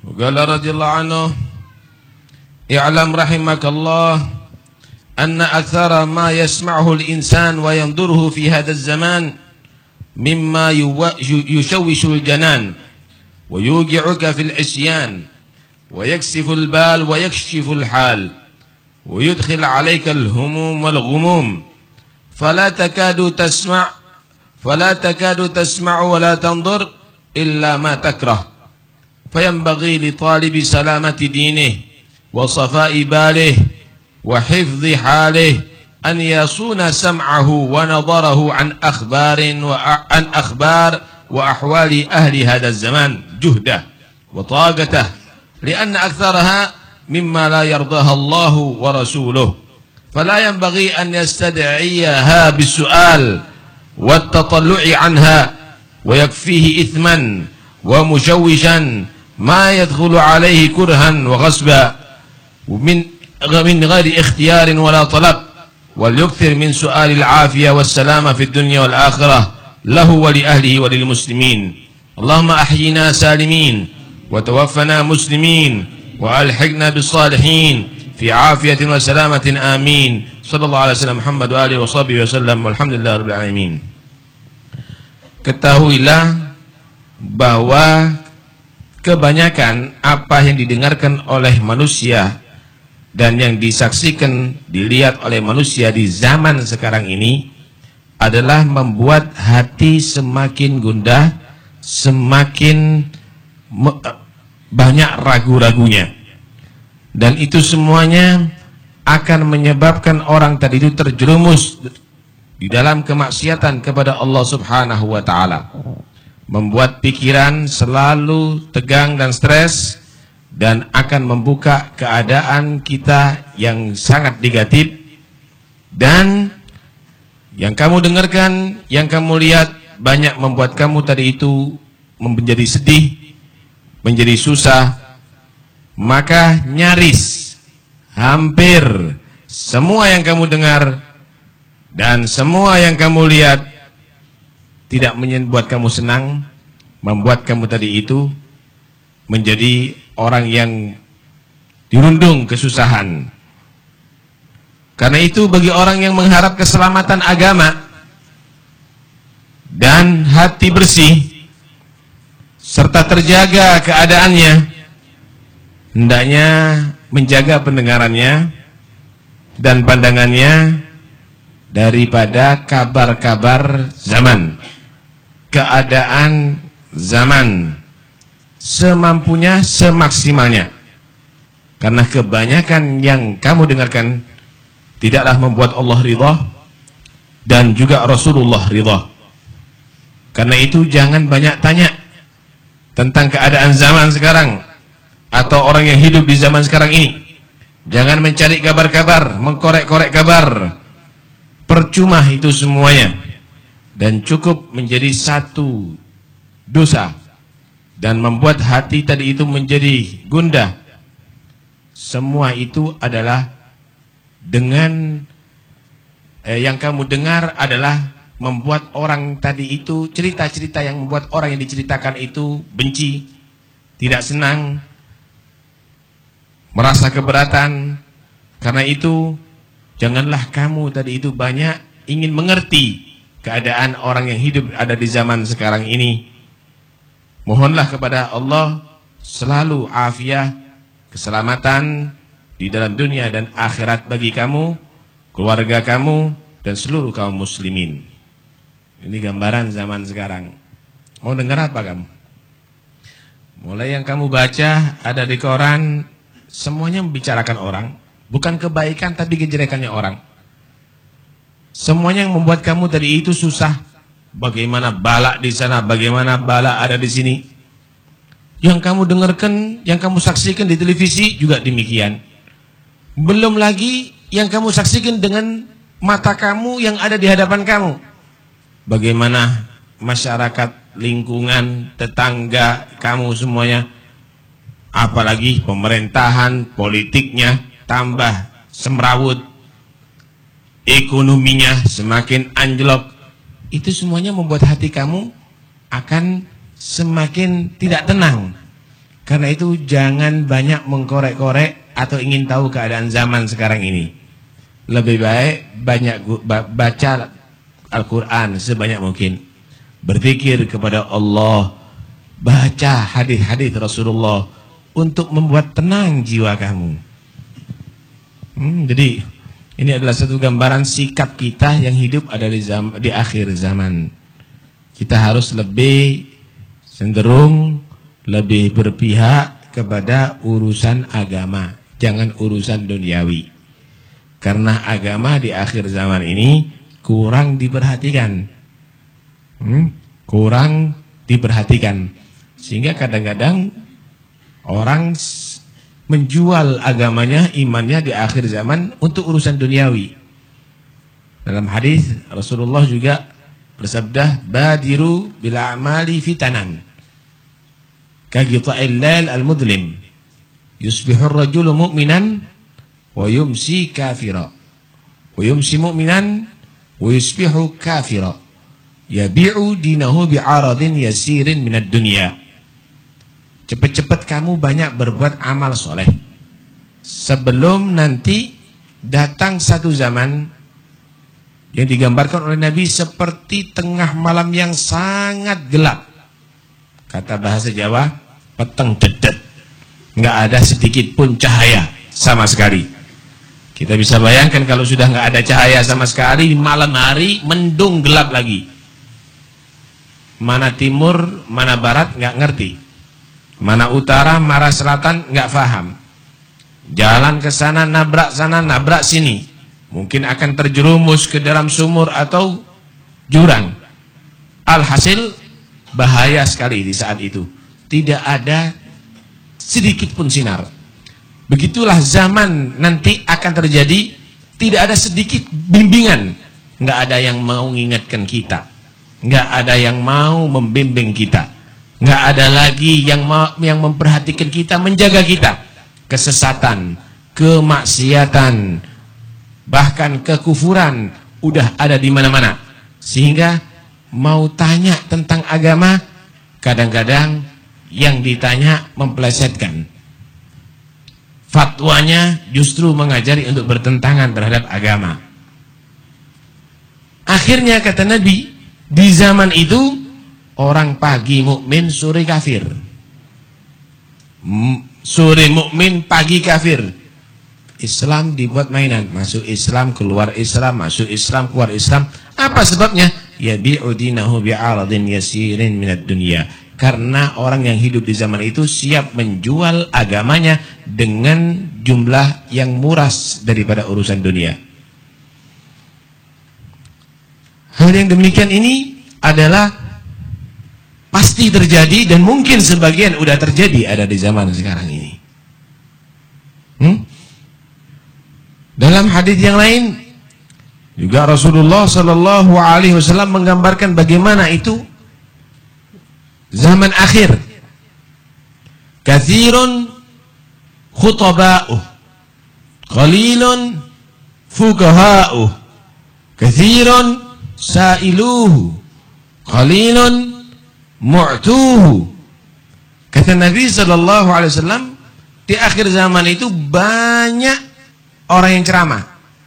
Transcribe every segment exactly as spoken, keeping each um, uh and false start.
وقال رضي الله عنه اعلم رحمك الله أن أكثر ما يسمعه الإنسان وينظره في هذا الزمان مما يشوش الجنان ويوقعك في العصيان ويكسف البال ويكشف الحال ويدخل عليك الهموم والغموم فلا تكاد تسمع فلا تكاد تسمع ولا تنظر إلا ما تكره فينبغي لطالب سلامة دينه وصفاء باله وحفظ حاله أن يصون سمعه ونظره عن أخبار وعن أخبار وأحوال أهل هذا الزمان جهده وطاقته لأن أكثرها مما لا يرضاها الله ورسوله فلا ينبغي أن يستدعيها بالسؤال والتطلع عنها ويكفيه إثما ومشوشا ما يدخل عليه كرها وغصبا ومن من غير اختيار ولا طلب وليكثر من سؤال العافية والسلامة في الدنيا والآخرة له ولأهله وللمسلمين اللهم أحينا سالمين وتوفنا مسلمين وألحقنا بالصالحين في عافية وسلامة آمين صلى الله عليه وسلم محمد وآله وصحبه وسلم والحمد لله رب العالمين. Ketahuilah bahwa kebanyakan apa yang didengarkan oleh manusia dan yang disaksikan, dilihat oleh manusia di zaman sekarang ini adalah membuat hati semakin gundah, semakin banyak ragu-ragunya. Dan itu semuanya akan menyebabkan orang tadi itu terjerumus di dalam kemaksiatan kepada Allah Subhanahu wa taala. Membuat pikiran selalu tegang dan stres dan akan membuka keadaan kita yang sangat negatif. Dan yang kamu dengarkan, yang kamu lihat banyak membuat kamu tadi itu menjadi sedih, menjadi susah. Maka nyaris hampir semua yang kamu dengar dan semua yang kamu lihat tidak membuat kamu senang, membuat kamu tadi itu menjadi orang yang dirundung kesusahan. Karena itu bagi orang yang mengharap keselamatan agama dan hati bersih serta terjaga keadaannya, hendaknya menjaga pendengarannya dan pandangannya daripada kabar-kabar zaman, keadaan zaman, semampunya, semaksimalnya. Karena kebanyakan yang kamu dengarkan tidaklah membuat Allah ridha dan juga Rasulullah ridha. Karena itu jangan banyak tanya tentang keadaan zaman sekarang atau orang yang hidup di zaman sekarang ini. Jangan mencari kabar-kabar, mengkorek-korek kabar. Percuma itu semuanya. Dan cukup menjadi satu dosa dan membuat hati tadi itu menjadi gundah. Semua itu adalah dengan eh, yang kamu dengar adalah membuat orang tadi itu, cerita-cerita yang membuat orang yang diceritakan itu benci, tidak senang, merasa keberatan. Karena itu janganlah kamu tadi itu banyak ingin mengerti keadaan orang yang hidup ada di zaman sekarang ini. Mohonlah kepada Allah selalu afiah, keselamatan di dalam dunia dan akhirat bagi kamu, keluarga kamu, dan seluruh kaum muslimin. Ini gambaran zaman sekarang. Mau dengar apa kamu? Mulai yang kamu baca ada di koran, semuanya membicarakan orang. Bukan kebaikan tapi kejelekannya orang. Semuanya yang membuat kamu tadi itu susah. Bagaimana balak di sana, bagaimana balak ada di sini. Yang kamu dengarkan, yang kamu saksikan di televisi juga demikian. Belum lagi yang kamu saksikan dengan mata kamu yang ada di hadapan kamu. Bagaimana masyarakat, lingkungan, tetangga kamu semuanya, apalagi pemerintahan, politiknya tambah semrawut, ekonominya semakin anjlok. Itu semuanya membuat hati kamu akan semakin tidak tenang. Karena itu jangan banyak mengkorek-korek atau ingin tahu keadaan zaman sekarang ini. Lebih baik banyak baca Al-Quran sebanyak mungkin. Berzikir kepada Allah. Baca hadis-hadis Rasulullah untuk membuat tenang jiwa kamu. Hmm, jadi ini adalah satu gambaran sikap kita yang hidup ada di, zaman, di akhir zaman. Kita harus lebih cenderung, lebih berpihak kepada urusan agama. Jangan urusan duniawi. Karena agama di akhir zaman ini kurang diperhatikan. Hmm? Kurang diperhatikan. Sehingga kadang-kadang orang menjual agamanya, imannya di akhir zaman untuk urusan duniawi. Dalam hadis Rasulullah juga bersabda, badiru bil a'mali fitanan kaqita'il lail al-mudlim yusbihu ar-rajulu mu'minan wa yumsi kafira wa yumsi mu'minan wa yusbihu kafira yabi'u dinahu bi'aradin yasirin minad dunya. Cepat-cepat kamu banyak berbuat amal soleh sebelum nanti datang satu zaman yang digambarkan oleh Nabi seperti tengah malam yang sangat gelap. Kata bahasa Jawa, peteng dedet, nggak ada sedikit pun cahaya sama sekali. Kita bisa bayangkan kalau sudah nggak ada cahaya sama sekali, malam hari mendung gelap lagi. Mana timur, mana barat nggak ngerti. Mana utara, mana selatan nggak paham. Jalan ke sana, nabrak sana, nabrak sini. Mungkin akan terjerumus ke dalam sumur atau jurang. Alhasil bahaya sekali di saat itu. Tidak ada sedikit pun sinar. Begitulah zaman nanti akan terjadi. Tidak ada sedikit bimbingan. Nggak ada yang mau mengingatkan kita. Nggak ada yang mau membimbing kita. Nggak ada lagi yang mau, yang memperhatikan kita, menjaga kita. Kesesatan, kemaksiatan, bahkan kekufuran udah ada di mana-mana. Sehingga mau tanya tentang agama, kadang-kadang yang ditanya mempelesetkan. Fatwanya justru mengajari untuk bertentangan terhadap agama. Akhirnya kata Nabi, di zaman itu orang pagi mukmin, sore kafir. Sore mukmin, pagi kafir. Islam dibuat mainan, masuk Islam, keluar Islam, masuk Islam, keluar Islam. Apa sebabnya? Yabi'u dinahu bi'aradin yasirin minad dunya. Karena orang yang hidup di zaman itu siap menjual agamanya dengan jumlah yang murah daripada urusan dunia. Hal yang demikian ini adalah pasti terjadi dan mungkin sebagian udah terjadi ada di zaman sekarang ini. Hmm? Dalam hadis yang lain juga Rasulullah Shallallahu Alaihi Wasallam menggambarkan bagaimana itu zaman akhir. Kathirun khutaba'uh, qalilun fuqaha'uh, kathirun sa'iluhu, qalilun mu'tuhu. Kata Nabi Shallallahu Alaihi Wasallam, di akhir zaman itu banyak orang yang ceramah,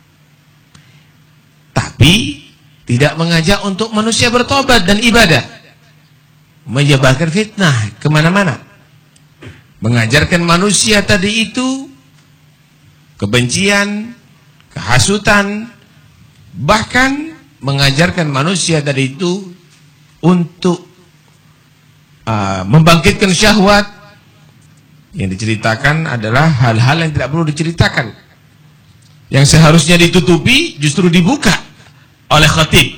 tapi tidak mengajak untuk manusia bertobat dan ibadah, menyebarkan fitnah kemana-mana, mengajarkan manusia tadi itu kebencian, kehasutan, bahkan mengajarkan manusia tadi itu untuk uh, membangkitkan syahwat. Yang diceritakan adalah hal-hal yang tidak perlu diceritakan, yang seharusnya ditutupi justru dibuka oleh khatib.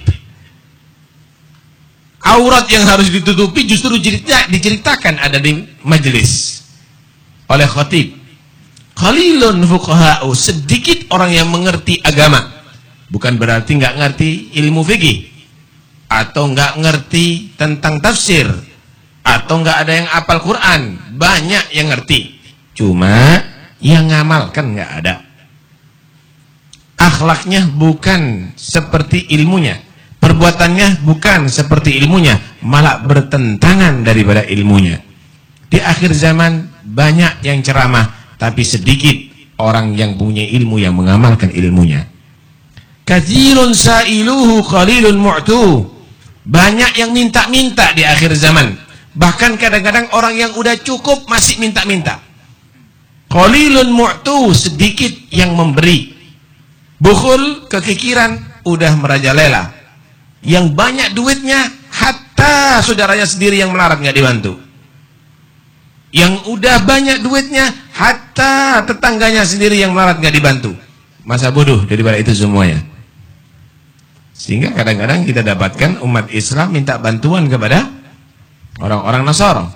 Aurat yang harus ditutupi justru diceritakan ada di majelis oleh khatib. Qalilun fuqaha'u, sedikit orang yang mengerti agama. Bukan berarti nggak ngerti ilmu fikih, atau nggak ngerti tentang tafsir, atau nggak ada yang hafal Quran. Banyak yang ngerti, cuma yang ngamalkan nggak ada. Akhlaknya bukan seperti ilmunya, perbuatannya bukan seperti ilmunya, malah bertentangan daripada ilmunya. Di akhir zaman banyak yang ceramah, tapi sedikit orang yang punya ilmu yang mengamalkan ilmunya. Katsirun sa'iluhu qalilun mu'tu. Banyak yang minta-minta di akhir zaman. Bahkan kadang-kadang orang yang udah cukup masih minta-minta. Qalilun mu'tu, sedikit yang memberi. Bukhul, kekikiran, udah merajalela. Yang banyak duitnya, hatta saudaranya sendiri yang melarat nggak dibantu. Yang udah banyak duitnya, hatta tetangganya sendiri yang melarat nggak dibantu. Masa bodoh daripada itu semuanya. Sehingga kadang-kadang kita dapatkan umat Islam minta bantuan kepada orang-orang Nasara.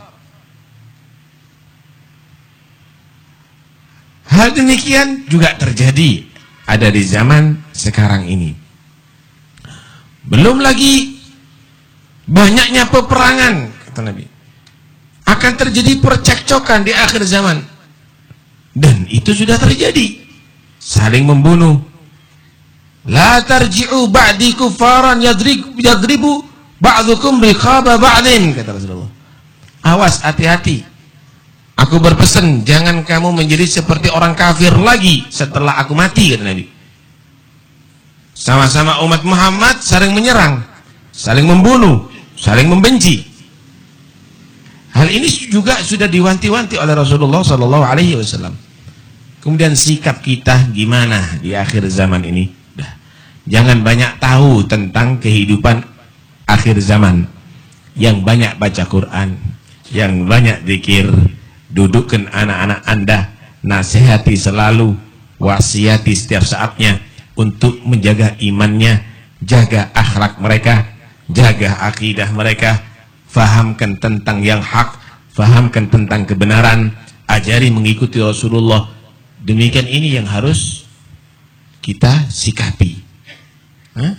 Hal demikian juga terjadi ada di zaman sekarang ini. Belum lagi banyaknya peperangan, kata Nabi. Akan terjadi percekcokan di akhir zaman. Dan itu sudah terjadi. Saling membunuh. La tarji'u ba'di kufaran yadribu ba'dukum riqaba ba'din, kata Rasulullah. Awas, hati-hati. Aku berpesan, jangan kamu menjadi seperti orang kafir lagi setelah aku mati, kata Nabi. Sama-sama umat Muhammad saling menyerang, saling membunuh, saling membenci. Hal ini juga sudah diwanti-wanti oleh Rasulullah Sallallahu Alaihi Wasallam. Kemudian sikap kita gimana di akhir zaman ini? Dah. Jangan banyak tahu tentang kehidupan akhir zaman. Yang banyak baca Quran, yang banyak zikir. Dudukkan anak-anak Anda, nasihati selalu, wasiati setiap saatnya untuk menjaga imannya, jaga akhlak mereka, jaga akidah mereka, fahamkan tentang yang hak, fahamkan tentang kebenaran, ajari mengikuti Rasulullah. Demikian ini yang harus kita sikapi. Hah?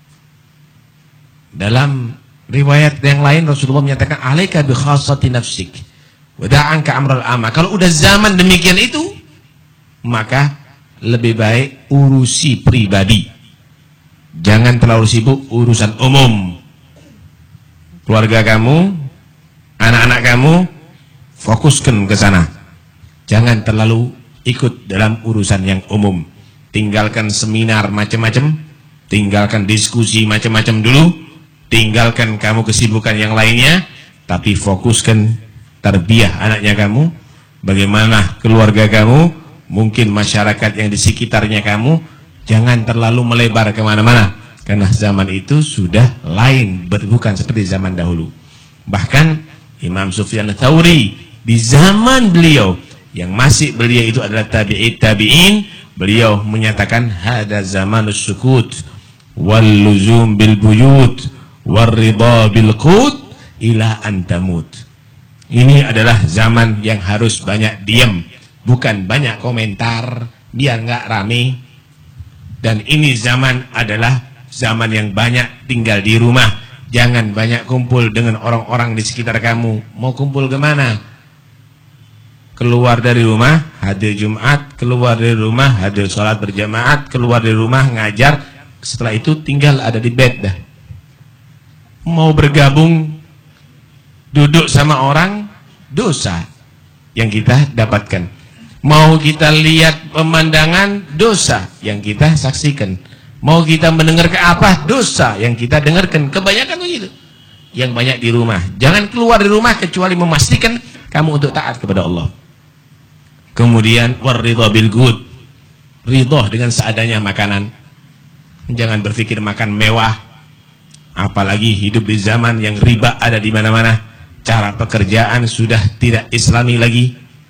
Dalam riwayat yang lain Rasulullah menyatakan, alaika bi khassati nafsik wada'an ka amral amma. Kalau udah zaman demikian itu, maka lebih baik urusi pribadi. Jangan terlalu sibuk urusan umum. Keluarga kamu, anak-anak kamu, fokuskan ke sana. Jangan terlalu ikut dalam urusan yang umum. Tinggalkan seminar macam-macam, tinggalkan diskusi macam-macam dulu, tinggalkan kamu kesibukan yang lainnya, tapi fokuskan tarbiyah anaknya kamu, bagaimana keluarga kamu, mungkin masyarakat yang di sekitarnya kamu. Jangan terlalu melebar kemana-mana, karena zaman itu sudah lain, bukan seperti zaman dahulu. Bahkan Imam Sufyan Ats-Tsauri di zaman beliau, yang masih beliau itu adalah tabi'in tabi'in, beliau menyatakan hada zamanus sukut wal luzum bil buyut war ridha bil qut ila antamut. Ini adalah zaman yang harus banyak diam, bukan banyak komentar, biar nggak rame. Dan ini zaman adalah zaman yang banyak tinggal di rumah. Jangan banyak kumpul dengan orang-orang di sekitar kamu. Mau kumpul kemana? Keluar dari rumah, hadir Jumat. Keluar dari rumah, hadir sholat berjamaat. Keluar dari rumah, ngajar. Setelah itu tinggal ada di bed dah. Mau bergabung, duduk sama orang, dosa yang kita dapatkan. Mau kita lihat pemandangan, dosa yang kita saksikan. Mau kita mendengar ke apa, dosa yang kita dengarkan. Kebanyakan begitu. Yang banyak di rumah. Jangan keluar dari rumah kecuali memastikan kamu untuk taat kepada Allah. Kemudian waridha bil good, ridha dengan seadanya makanan. Jangan berpikir makan mewah. Apalagi hidup di zaman yang riba ada di mana-mana. Cara pekerjaan sudah tidak islami lagi.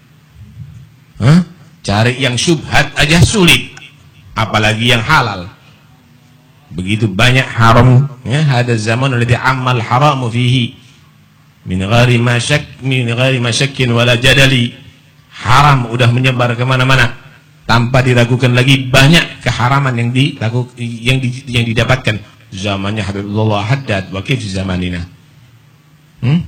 Hah? Cari yang syubhat aja sulit, apalagi yang halal. Begitu banyak haram, ya, hada zaman alladhi ammal haramu fihi min ghairi ma syak min ghairi masyakin wala jadali. Haram udah menyebar kemana-mana tanpa diragukan lagi. Banyak keharaman yang dilakukan, yang di, yang didapatkan. Zamannya Habibullah Haddad, wa kif zamanina. Hmm?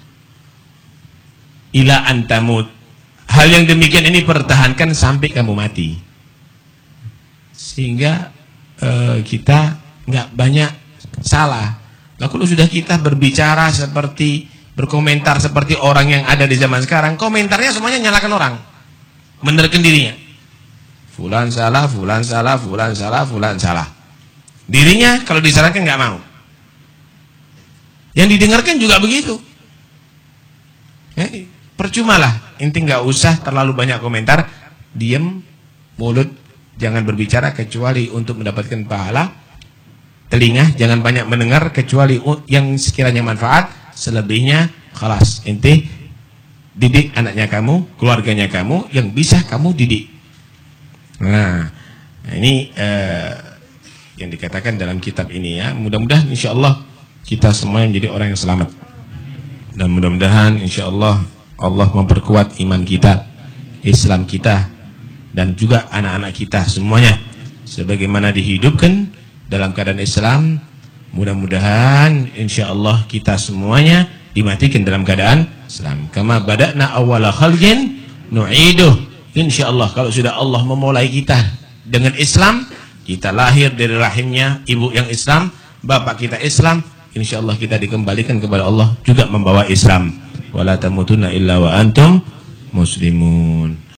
Ila antamut. Hal yang demikian ini pertahankan sampai kamu mati. Sehingga uh, kita nggak banyak salah. Nah, kalau sudah kita berbicara seperti berkomentar seperti orang yang ada di zaman sekarang, komentarnya semuanya nyalakan orang, benarkan dirinya. Fulan salah, fulan salah, fulan salah, fulan salah. Dirinya kalau disarankan nggak mau. Yang didengarkan juga begitu. Ya, percumalah, inti nggak usah terlalu banyak komentar, diam, mulut jangan berbicara kecuali untuk mendapatkan pahala, telinga jangan banyak mendengar kecuali yang sekiranya manfaat, selebihnya khalas, inti didik anaknya kamu, keluarganya kamu yang bisa kamu didik. Nah, ini eh, yang dikatakan dalam kitab ini ya. Mudah-mudahan insya Allah kita semua yang jadi orang yang selamat. Dan mudah-mudahan insya Allah Allah memperkuat iman kita, Islam kita, dan juga anak-anak kita semuanya sebagaimana dihidupkan dalam keadaan Islam. Mudah-mudahan insya Allah kita semuanya dimatikan dalam keadaan Islam. Kama bada'na awwala khalqin nu'iduh. Insya Allah kalau sudah Allah memulai kita dengan Islam, kita lahir dari rahimnya ibu yang Islam, bapak kita Islam, insya Allah kita dikembalikan kepada Allah juga membawa Islam. Wala tamutunna illa wa antum muslimun.